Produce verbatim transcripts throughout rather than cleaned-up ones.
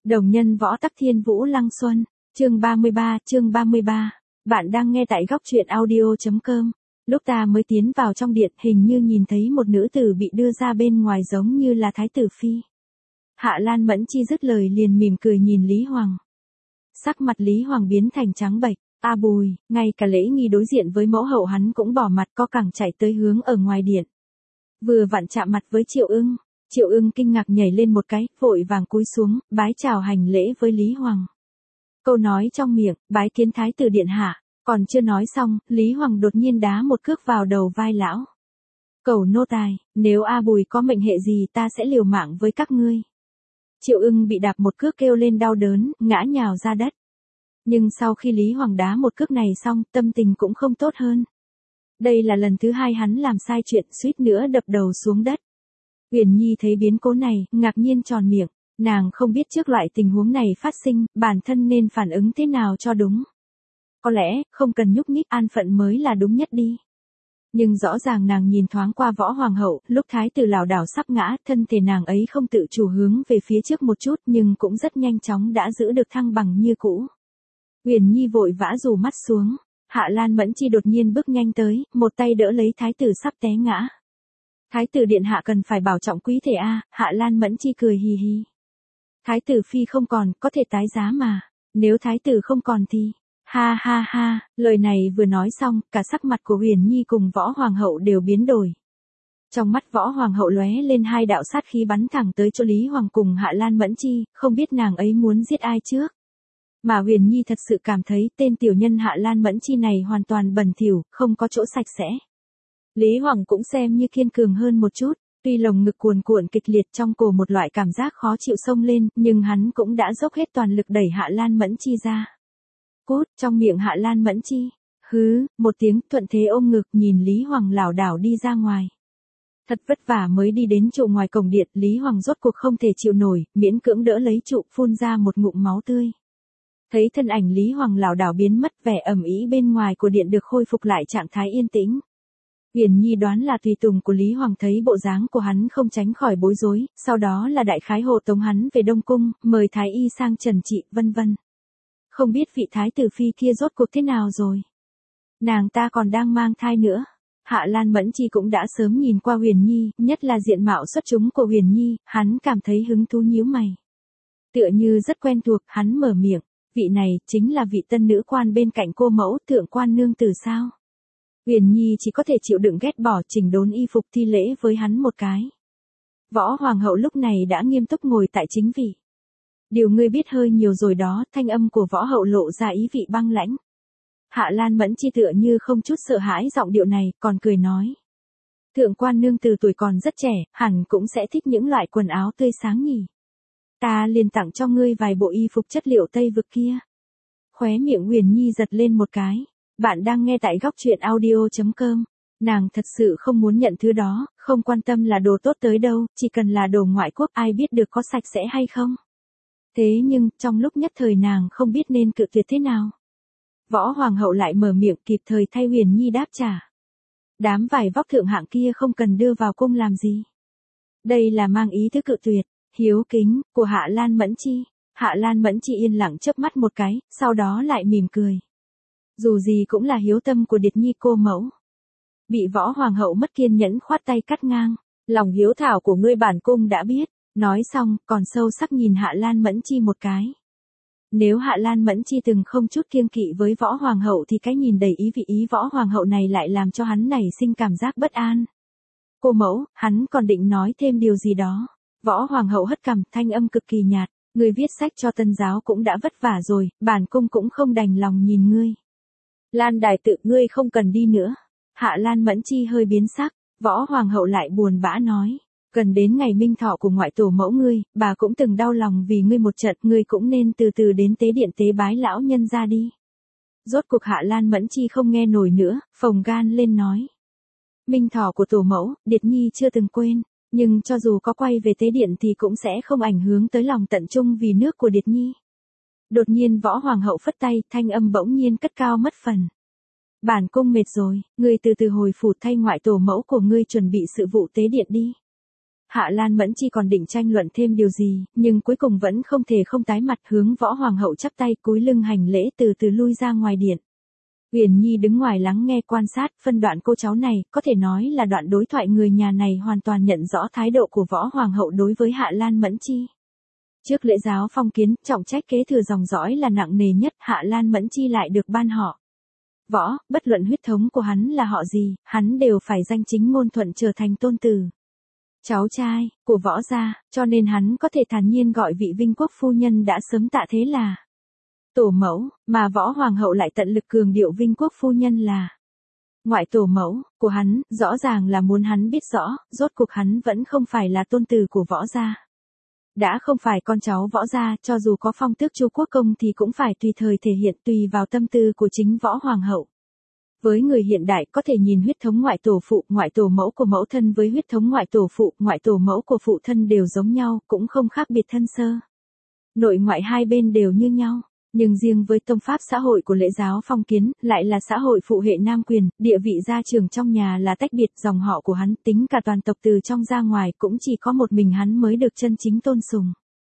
Đồng nhân võ tắc thiên vũ lăng xuân, chương ba mươi ba, chương ba mươi ba. Bạn đang nghe tại góc truyện audio.com. Lúc ta mới tiến vào trong điện, hình như nhìn thấy một nữ tử bị đưa ra bên ngoài giống như là thái tử phi. Hạ Lan Mẫn Chi dứt lời liền mỉm cười nhìn Lý Hoàng. Sắc mặt Lý Hoàng biến thành trắng bệch, a bùi, ngay cả lễ nghi đối diện với mẫu hậu hắn cũng bỏ mặt co cẳng chạy tới hướng ở ngoài điện. Vừa vặn chạm mặt với Triệu Ưng. Triệu Ưng kinh ngạc nhảy lên một cái, vội vàng cúi xuống, bái chào hành lễ với Lý Hoàng. Câu nói trong miệng, bái kiến thái tử điện hạ, còn chưa nói xong, Lý Hoàng đột nhiên đá một cước vào đầu vai lão. Cẩu nô tài, nếu A Bùi có mệnh hệ gì ta sẽ liều mạng với các ngươi. Triệu Ưng bị đạp một cước kêu lên đau đớn, ngã nhào ra đất. Nhưng sau khi Lý Hoàng đá một cước này xong, tâm tình cũng không tốt hơn. Đây là lần thứ hai hắn làm sai chuyện, suýt nữa đập đầu xuống đất. Uyển Nhi thấy biến cố này, ngạc nhiên tròn miệng, nàng không biết trước loại tình huống này phát sinh, bản thân nên phản ứng thế nào cho đúng. Có lẽ, không cần nhúc nhích, an phận mới là đúng nhất đi. Nhưng rõ ràng nàng nhìn thoáng qua Võ Hoàng hậu, lúc thái tử lảo đảo sắp ngã, thân thể nàng ấy không tự chủ hướng về phía trước một chút nhưng cũng rất nhanh chóng đã giữ được thăng bằng như cũ. Uyển Nhi vội vã rủ mắt xuống, Hạ Lan Mẫn Chi đột nhiên bước nhanh tới, một tay đỡ lấy thái tử sắp té ngã. Thái tử điện hạ cần phải bảo trọng quý thể a, Hạ Lan Mẫn Chi cười hì hì. Thái tử phi không còn, có thể tái giá mà, nếu thái tử không còn thì, ha ha ha, lời này vừa nói xong, cả sắc mặt của Uyển Nhi cùng Võ Hoàng hậu đều biến đổi. Trong mắt Võ Hoàng hậu lóe lên hai đạo sát khí bắn thẳng tới chỗ Lý Hoàng cùng Hạ Lan Mẫn Chi, không biết nàng ấy muốn giết ai trước. Mà Uyển Nhi thật sự cảm thấy tên tiểu nhân Hạ Lan Mẫn Chi này hoàn toàn bẩn thỉu, không có chỗ sạch sẽ. Lý Hoàng cũng xem như kiên cường hơn một chút, tuy lồng ngực cuồn cuộn kịch liệt trong cổ một loại cảm giác khó chịu xông lên, nhưng hắn cũng đã dốc hết toàn lực đẩy Hạ Lan Mẫn Chi ra. Cút, trong miệng Hạ Lan Mẫn Chi, hứ, một tiếng thuận thế ôm ngực nhìn Lý Hoàng lảo đảo đi ra ngoài. Thật vất vả mới đi đến trụ ngoài cổng điện, Lý Hoàng rốt cuộc không thể chịu nổi, miễn cưỡng đỡ lấy trụ, phun ra một ngụm máu tươi. Thấy thân ảnh Lý Hoàng lảo đảo biến mất, vẻ ầm ĩ bên ngoài của điện được khôi phục lại trạng thái yên tĩnh. Uyển Nhi đoán là tùy tùng của Lý Hoàng thấy bộ dáng của hắn không tránh khỏi bối rối, sau đó là đại khái hộ tống hắn về Đông Cung, mời thái y sang trần trị, vân vân. Không biết vị thái tử phi kia rốt cuộc thế nào rồi? Nàng ta còn đang mang thai nữa. Hạ Lan Mẫn Chi cũng đã sớm nhìn qua Uyển Nhi, nhất là diện mạo xuất chúng của Uyển Nhi, hắn cảm thấy hứng thú nhíu mày. Tựa như rất quen thuộc, hắn mở miệng, vị này chính là vị tân nữ quan bên cạnh cô mẫu, thượng quan nương tử sao? Uyển Nhi chỉ có thể chịu đựng ghét bỏ, chỉnh đốn y phục thi lễ với hắn một cái. Võ Hoàng hậu lúc này đã nghiêm túc ngồi tại chính vị. Điều ngươi biết hơi nhiều rồi đó, thanh âm của Võ hậu lộ ra ý vị băng lãnh. Hạ Lan Mẫn Chi tựa như không chút sợ hãi giọng điệu này, còn cười nói. Thượng quan nương từ tuổi còn rất trẻ, hẳn cũng sẽ thích những loại quần áo tươi sáng nhỉ. Ta liền tặng cho ngươi vài bộ y phục chất liệu Tây vực kia. Khóe miệng Uyển Nhi giật lên một cái. Bạn đang nghe tại góc truyện audio.com. Nàng thật sự không muốn nhận thứ đó, không quan tâm là đồ tốt tới đâu, chỉ cần là đồ ngoại quốc ai biết được có sạch sẽ hay không. Thế nhưng, trong lúc nhất thời nàng không biết nên cự tuyệt thế nào. Võ Hoàng hậu lại mở miệng kịp thời thay Uyển Nhi đáp trả. Đám vải vóc thượng hạng kia không cần đưa vào cung làm gì. Đây là mang ý thứ cự tuyệt, hiếu kính, của Hạ Lan Mẫn Chi. Hạ Lan Mẫn Chi yên lặng chớp mắt một cái, sau đó lại mỉm cười. Dù gì cũng là hiếu tâm của Điệt Nhi cô mẫu. Bị Võ Hoàng hậu mất kiên nhẫn khoát tay cắt ngang. Lòng hiếu thảo của ngươi bản cung đã biết. Nói xong, còn sâu sắc nhìn Hạ Lan Mẫn Chi một cái. Nếu Hạ Lan Mẫn Chi từng không chút kiêng kỵ với Võ Hoàng hậu thì cái nhìn đầy ý vị ý Võ Hoàng hậu này lại làm cho hắn nảy sinh cảm giác bất an. Cô mẫu, hắn còn định nói thêm điều gì đó. Võ Hoàng hậu hất cằm, thanh âm cực kỳ nhạt. Ngươi viết sách cho tân giáo cũng đã vất vả rồi, bản cung cũng không đành lòng nhìn ngươi. Lan đài tự ngươi không cần đi nữa. Hạ Lan Mẫn Chi hơi biến sắc, Võ Hoàng hậu lại buồn bã nói. Gần đến ngày minh thọ của ngoại tổ mẫu ngươi, bà cũng từng đau lòng vì ngươi một trận, ngươi cũng nên từ từ đến tế điện tế bái lão nhân ra đi. Rốt cuộc Hạ Lan Mẫn Chi không nghe nổi nữa, phồng gan lên nói. Minh thọ của tổ mẫu, Điệt Nhi chưa từng quên, nhưng cho dù có quay về tế điện thì cũng sẽ không ảnh hưởng tới lòng tận trung vì nước của Điệt Nhi. Đột nhiên Võ Hoàng hậu phất tay, thanh âm bỗng nhiên cất cao mất phần. Bản cung mệt rồi, ngươi từ từ hồi phủ thay ngoại tổ mẫu của ngươi chuẩn bị sự vụ tế điện đi. Hạ Lan Mẫn Chi còn định tranh luận thêm điều gì, nhưng cuối cùng vẫn không thể không tái mặt, hướng Võ Hoàng hậu chắp tay cúi lưng hành lễ, từ từ lui ra ngoài điện. Uyển Nhi đứng ngoài lắng nghe quan sát, phân đoạn cô cháu này, có thể nói là đoạn đối thoại người nhà này hoàn toàn nhận rõ thái độ của Võ Hoàng hậu đối với Hạ Lan Mẫn Chi. Trước lễ giáo phong kiến, trọng trách kế thừa dòng dõi là nặng nề nhất, Hạ Lan Mẫn Chi lại được ban họ Võ, bất luận huyết thống của hắn là họ gì, hắn đều phải danh chính ngôn thuận trở thành tôn tử, cháu trai của Võ gia, cho nên hắn có thể thản nhiên gọi vị Vinh Quốc phu nhân đã sớm tạ thế là tổ mẫu, mà Võ Hoàng hậu lại tận lực cường điệu Vinh Quốc phu nhân là ngoại tổ mẫu của hắn, rõ ràng là muốn hắn biết rõ, rốt cuộc hắn vẫn không phải là tôn tử của Võ gia. Đã không phải con cháu Võ gia, cho dù có phong tước Chu Quốc công thì cũng phải tùy thời thể hiện, tùy vào tâm tư của chính Võ Hoàng hậu. Với người hiện đại có thể nhìn huyết thống ngoại tổ phụ, ngoại tổ mẫu của mẫu thân với huyết thống ngoại tổ phụ, ngoại tổ mẫu của phụ thân đều giống nhau, cũng không khác biệt thân sơ. Nội ngoại hai bên đều như nhau. Nhưng riêng với tông pháp xã hội của lễ giáo phong kiến, lại là xã hội phụ hệ nam quyền, địa vị gia trưởng trong nhà là tách biệt, dòng họ của hắn tính cả toàn tộc từ trong ra ngoài cũng chỉ có một mình hắn mới được chân chính tôn sùng.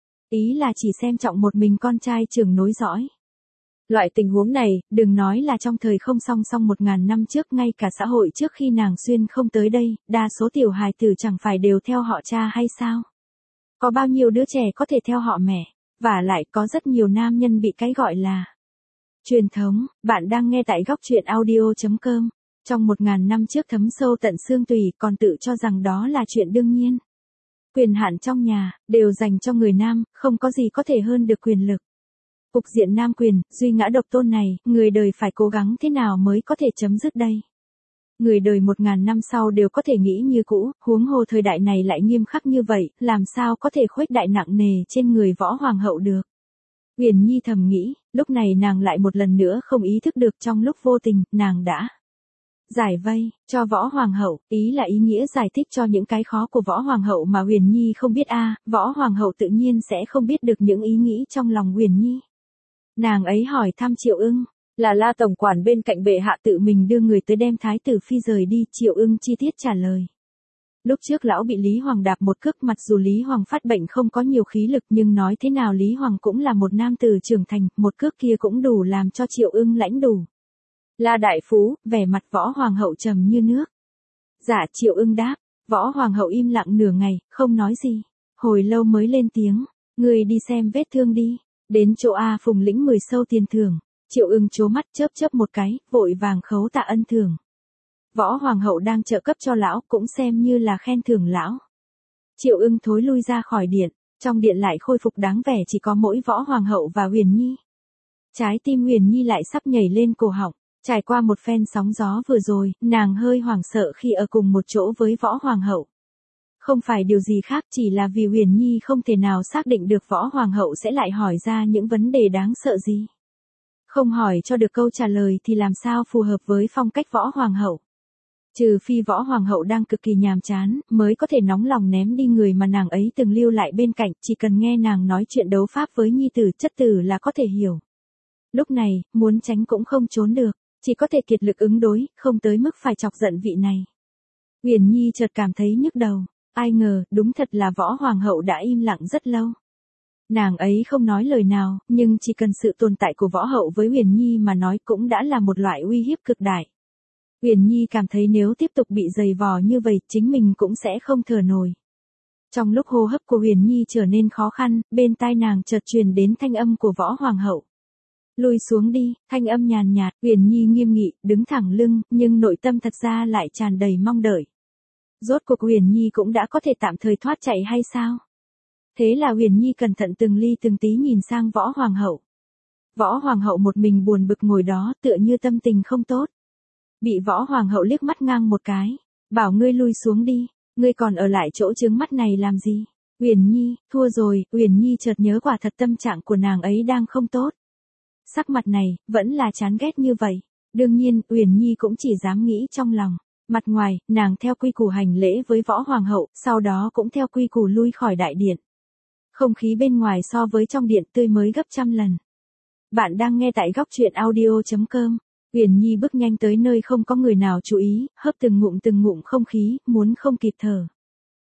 Ý là chỉ xem trọng một mình con trai trưởng nối dõi. Loại tình huống này, đừng nói là trong thời không song song một ngàn năm trước, ngay cả xã hội trước khi nàng xuyên không tới đây, đa số tiểu hài tử chẳng phải đều theo họ cha hay sao? Có bao nhiêu đứa trẻ có thể theo họ mẹ? Và lại có rất nhiều nam nhân bị cái gọi là truyền thống. Bạn đang nghe tại góc truyện audio chấm com. Trong một ngàn năm trước thấm sâu tận xương tủy, còn tự cho rằng đó là chuyện đương nhiên. Quyền hạn trong nhà, đều dành cho người nam, không có gì có thể hơn được quyền lực. Cục diện nam quyền, duy ngã độc tôn này, người đời phải cố gắng thế nào mới có thể chấm dứt đây? Người đời một ngàn năm sau đều có thể nghĩ như cũ, huống hồ thời đại này lại nghiêm khắc như vậy, làm sao có thể khuếch đại nặng nề trên người Võ Hoàng hậu được. Uyển Nhi thầm nghĩ, lúc này nàng lại một lần nữa không ý thức được, trong lúc vô tình, nàng đã giải vây cho Võ Hoàng hậu, ý là ý nghĩa giải thích cho những cái khó của Võ Hoàng hậu mà Uyển Nhi không biết a, Võ Hoàng hậu tự nhiên sẽ không biết được những ý nghĩ trong lòng Uyển Nhi. Nàng ấy hỏi thăm Triệu Ưng, là La tổng quản bên cạnh bệ hạ tự mình đưa người tới đem thái tử phi rời đi, Triệu Ưng chi tiết trả lời. Lúc trước lão bị Lý Hoàng đạp một cước, mặc dù Lý Hoàng phát bệnh không có nhiều khí lực, nhưng nói thế nào Lý Hoàng cũng là một nam tử trưởng thành, một cước kia cũng đủ làm cho Triệu Ưng lãnh đủ. La đại phú, vẻ mặt Võ Hoàng hậu trầm như nước. Dạ, Triệu Ưng đáp. Võ Hoàng hậu im lặng nửa ngày, không nói gì. Hồi lâu mới lên tiếng, người đi xem vết thương đi. Đến chỗ A Phùng lĩnh mười sâu tiền thưởng. Triệu Ưng trố mắt chớp chớp một cái, vội vàng khấu tạ ân thưởng. Võ Hoàng hậu đang trợ cấp cho lão, cũng xem như là khen thưởng lão. Triệu Ưng thối lui ra khỏi điện, trong điện lại khôi phục đáng vẻ, chỉ có mỗi Võ Hoàng hậu và Uyển Nhi. Trái tim Uyển Nhi lại sắp nhảy lên cổ họng, trải qua một phen sóng gió vừa rồi, nàng hơi hoảng sợ khi ở cùng một chỗ với Võ Hoàng hậu. Không phải điều gì khác, chỉ là vì Uyển Nhi không thể nào xác định được Võ Hoàng hậu sẽ lại hỏi ra những vấn đề đáng sợ gì. Không hỏi cho được câu trả lời thì làm sao phù hợp với phong cách Võ Hoàng hậu. Trừ phi Võ Hoàng hậu đang cực kỳ nhàm chán, mới có thể nóng lòng ném đi người mà nàng ấy từng lưu lại bên cạnh, chỉ cần nghe nàng nói chuyện đấu pháp với nhi tử chất tử là có thể hiểu. Lúc này, muốn tránh cũng không trốn được, chỉ có thể kiệt lực ứng đối, không tới mức phải chọc giận vị này. Uyển Nhi chợt cảm thấy nhức đầu, ai ngờ, đúng thật là Võ Hoàng hậu đã im lặng rất lâu. Nàng ấy không nói lời nào, nhưng chỉ cần sự tồn tại của Võ hậu với Uyển Nhi mà nói cũng đã là một loại uy hiếp cực đại. Uyển Nhi cảm thấy nếu tiếp tục bị giày vò như vậy, chính mình cũng sẽ không thở nổi. Trong lúc hô hấp của Uyển Nhi trở nên khó khăn, bên tai nàng chợt truyền đến thanh âm của Võ Hoàng hậu. Lùi xuống đi, thanh âm nhàn nhạt, Uyển Nhi nghiêm nghị, đứng thẳng lưng, nhưng nội tâm thật ra lại tràn đầy mong đợi. Rốt cuộc Uyển Nhi cũng đã có thể tạm thời thoát chạy hay sao? Thế là Uyển Nhi cẩn thận từng ly từng tí nhìn sang Võ Hoàng hậu. Võ Hoàng hậu một mình buồn bực ngồi đó, tựa như tâm tình không tốt. Bị Võ Hoàng hậu liếc mắt ngang một cái, bảo ngươi lui xuống đi, ngươi còn ở lại chỗ chướng mắt này làm gì? Uyển Nhi, thua rồi. Uyển Nhi chợt nhớ quả thật tâm trạng của nàng ấy đang không tốt. Sắc mặt này, vẫn là chán ghét như vậy. Đương nhiên, Uyển Nhi cũng chỉ dám nghĩ trong lòng. Mặt ngoài, nàng theo quy củ hành lễ với Võ Hoàng hậu, sau đó cũng theo quy củ lui khỏi đại điện. Không khí bên ngoài so với trong điện tươi mới gấp trăm lần. Bạn đang nghe tại góc truyện audio chấm com. Uyển Nhi bước nhanh tới nơi không có người nào chú ý, hớp từng ngụm từng ngụm không khí, muốn không kịp thở.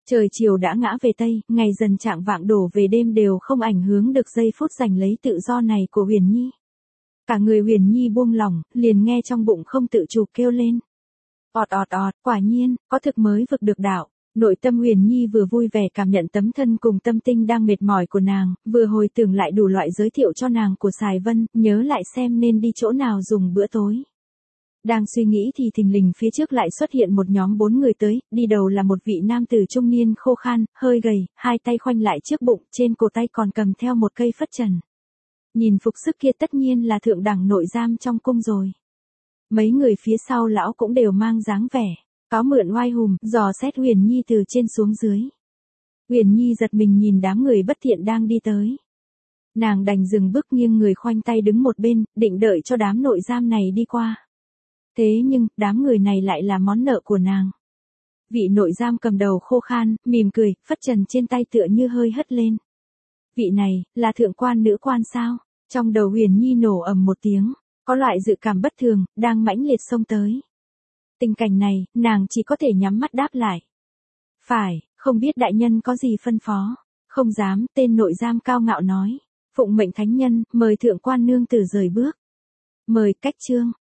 Trời chiều đã ngã về Tây, ngày dần chạng vạng đổ về đêm đều không ảnh hưởng được giây phút giành lấy tự do này của Huyền Nhi. Cả người Huyền Nhi buông lỏng, liền nghe trong bụng không tự chủ kêu lên. Ọt ọt ọt, quả nhiên, có thực mới vực được đạo. Nội tâm Huyền Nhi vừa vui vẻ cảm nhận tấm thân cùng tâm tinh đang mệt mỏi của nàng, vừa hồi tưởng lại đủ loại giới thiệu cho nàng của Sài Vân, nhớ lại xem nên đi chỗ nào dùng bữa tối. Đang suy nghĩ thì thình lình phía trước lại xuất hiện một nhóm bốn người tới, đi đầu là một vị nam tử trung niên khô khan, hơi gầy, hai tay khoanh lại trước bụng, trên cổ tay còn cầm theo một cây phất trần. Nhìn phục sức kia tất nhiên là thượng đẳng nội giam trong cung rồi. Mấy người phía sau lão cũng đều mang dáng vẻ có mượn oai hùng, dò xét Huyền Nhi từ trên xuống dưới. Huyền Nhi giật mình nhìn đám người bất thiện đang đi tới. Nàng đành dừng bước nghiêng người khoanh tay đứng một bên, định đợi cho đám nội giam này đi qua. Thế nhưng, đám người này lại là món nợ của nàng. Vị nội giam cầm đầu khô khan, mỉm cười, phất trần trên tay tựa như hơi hất lên. Vị này, là thượng quan nữ quan sao? Trong đầu Huyền Nhi nổ ầm một tiếng, có loại dự cảm bất thường, đang mãnh liệt xông tới. Tình cảnh này, nàng chỉ có thể nhắm mắt đáp lại. Phải, không biết đại nhân có gì phân phó. Không dám, tên nội giam cao ngạo nói. Phụng mệnh thánh nhân, mời thượng quan nương tử rời bước. Mời cách chương.